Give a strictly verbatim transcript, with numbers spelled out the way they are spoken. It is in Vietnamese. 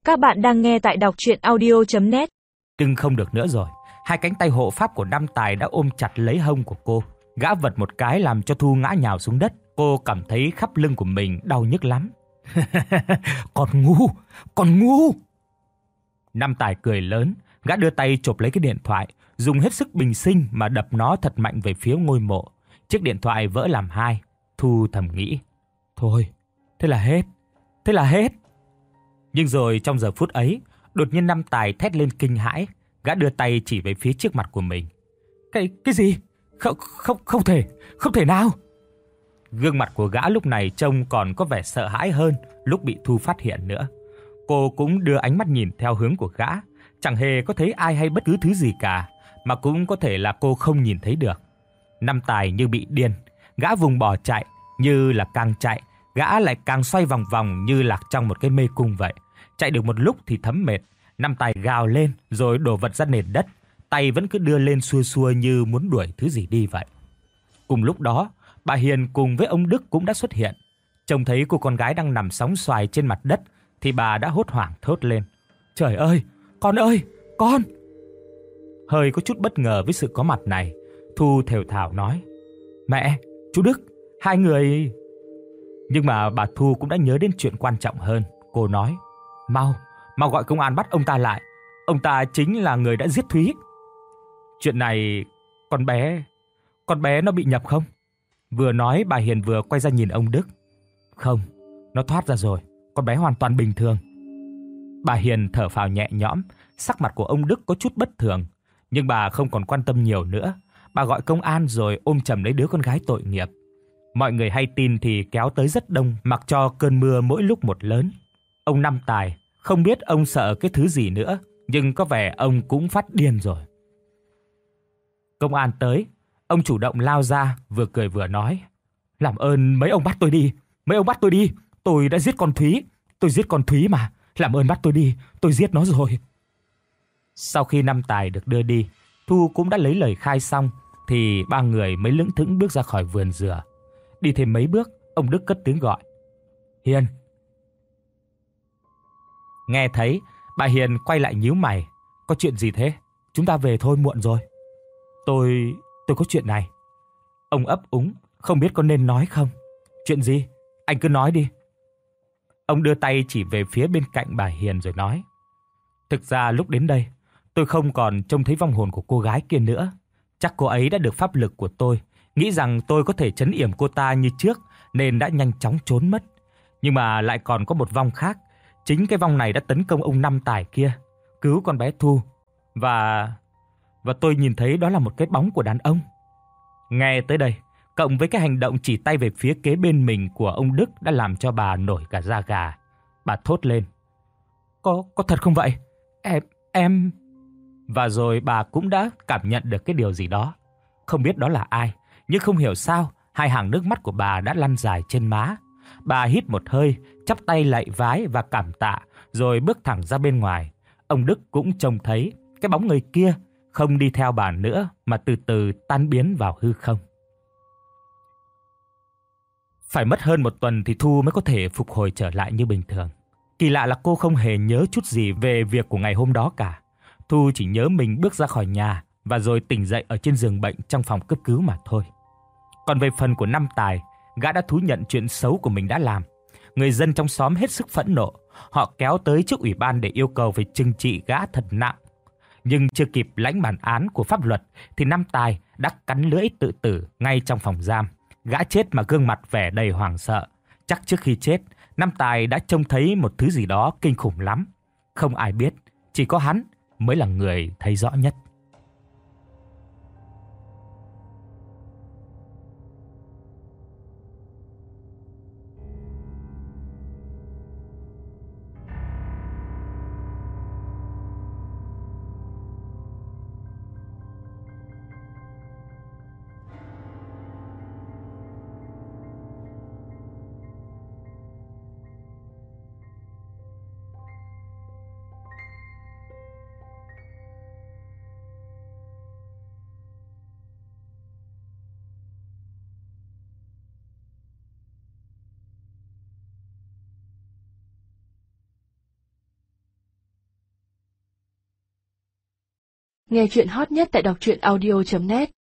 Các bạn đang nghe tại đọc truyện audio chấm net. Đừng không được nữa rồi. Hai cánh tay hộ pháp của Nam Tài đã ôm chặt lấy hông của cô. Gã vật một cái làm cho Thu ngã nhào xuống đất. Cô cảm thấy khắp lưng của mình đau nhức lắm. Còn ngu, còn ngu. Nam Tài cười lớn, gã đưa tay chộp lấy cái điện thoại, dùng hết sức bình sinh mà đập nó thật mạnh về phía ngôi mộ. Chiếc điện thoại vỡ làm hai. Thu thầm nghĩ, thôi, thế là hết, thế là hết. Nhưng rồi trong giờ phút ấy, đột nhiên Nam Tài thét lên kinh hãi, gã đưa tay chỉ về phía trước mặt của mình. Cái cái gì? Không không không thể, không thể nào. Gương mặt của gã lúc này trông còn có vẻ sợ hãi hơn lúc bị Thu phát hiện nữa. Cô cũng đưa ánh mắt nhìn theo hướng của gã, chẳng hề có thấy ai hay bất cứ thứ gì cả, mà cũng có thể là cô không nhìn thấy được. Nam Tài như bị điên, gã vùng bỏ chạy, như là càng chạy, gã lại càng xoay vòng vòng như lạc trong một cái mê cung vậy. Chạy được một lúc thì thấm mệt, Nam Tài gào lên rồi đổ vật ra nền đất, tay vẫn cứ đưa lên xua xua như muốn đuổi thứ gì đi vậy. Cùng lúc đó, bà Hiền cùng với ông Đức cũng đã xuất hiện. Trông thấy cô con gái đang nằm sóng xoài trên mặt đất thì bà đã hốt hoảng thốt lên. Trời ơi, con ơi, con! Hơi có chút bất ngờ với sự có mặt này, Thu thều thào nói, mẹ, chú Đức, hai người... Nhưng mà bà Thu cũng đã nhớ đến chuyện quan trọng hơn. Cô nói, mau, mau gọi công an bắt ông ta lại. Ông ta chính là người đã giết Thúy. Chuyện này, con bé, con bé nó bị nhập không? Vừa nói bà Hiền vừa quay ra nhìn ông Đức. Không, nó thoát ra rồi, con bé hoàn toàn bình thường. Bà Hiền thở phào nhẹ nhõm, sắc mặt của ông Đức có chút bất thường, nhưng bà không còn quan tâm nhiều nữa. Bà gọi công an rồi ôm chầm lấy đứa con gái tội nghiệp. Mọi người hay tin thì kéo tới rất đông, mặc cho cơn mưa mỗi lúc một lớn. Ông Nam Tài không biết ông sợ cái thứ gì nữa, nhưng có vẻ ông cũng phát điên rồi. Công an tới, ông chủ động lao ra, vừa cười vừa nói, làm ơn mấy ông bắt tôi đi, mấy ông bắt tôi đi, tôi đã giết con Thúy, tôi giết con Thúy mà, làm ơn bắt tôi đi, tôi giết nó rồi. Sau khi Nam Tài được đưa đi, Thu cũng đã lấy lời khai xong, thì ba người mới lững thững bước ra khỏi vườn dừa. Đi thêm mấy bước, ông Đức cất tiếng gọi, Hiền. Nghe thấy, bà Hiền quay lại nhíu mày, có chuyện gì thế? Chúng ta về thôi, muộn rồi. Tôi, tôi có chuyện này. Ông ấp úng, không biết có nên nói không. Chuyện gì? Anh cứ nói đi. Ông đưa tay chỉ về phía bên cạnh bà Hiền rồi nói, thực ra lúc đến đây, tôi không còn trông thấy vong hồn của cô gái kia nữa. Chắc cô ấy đã được pháp lực của tôi, nghĩ rằng tôi có thể trấn yểm cô ta như trước nên đã nhanh chóng trốn mất. Nhưng mà lại còn có một vong khác, chính cái vong này đã tấn công ông Nam Tài kia, cứu con bé Thu. Và... và tôi nhìn thấy đó là một cái bóng của đàn ông. Nghe tới đây, cộng với cái hành động chỉ tay về phía kế bên mình của ông Đức đã làm cho bà nổi cả da gà. Bà thốt lên, Có, có thật không vậy? Em, em... Và rồi bà cũng đã cảm nhận được cái điều gì đó. Không biết đó là ai, nhưng không hiểu sao hai hàng nước mắt của bà đã lăn dài trên má. Bà hít một hơi, chắp tay lạy vái và cảm tạ, rồi bước thẳng ra bên ngoài. Ông Đức cũng trông thấy cái bóng người kia không đi theo bà nữa mà từ từ tan biến vào hư không. Phải mất hơn một tuần thì Thu mới có thể phục hồi trở lại như bình thường. Kỳ lạ là cô không hề nhớ chút gì về việc của ngày hôm đó cả. Thu chỉ nhớ mình bước ra khỏi nhà và rồi tỉnh dậy ở trên giường bệnh trong phòng cấp cứu mà thôi. Còn về phần của Nam Tài, gã đã thú nhận chuyện xấu của mình đã làm. Người dân trong xóm hết sức phẫn nộ, họ kéo tới trước ủy ban để yêu cầu phải trừng trị gã thật nặng. Nhưng chưa kịp lãnh bản án của pháp luật thì Nam Tài đã cắn lưỡi tự tử ngay trong phòng giam. Gã chết mà gương mặt vẻ đầy hoảng sợ. Chắc trước khi chết, Nam Tài đã trông thấy một thứ gì đó kinh khủng lắm. Không ai biết, chỉ có hắn mới là người thấy rõ nhất. Nghe chuyện hot nhất tại đọc truyện audio chấm net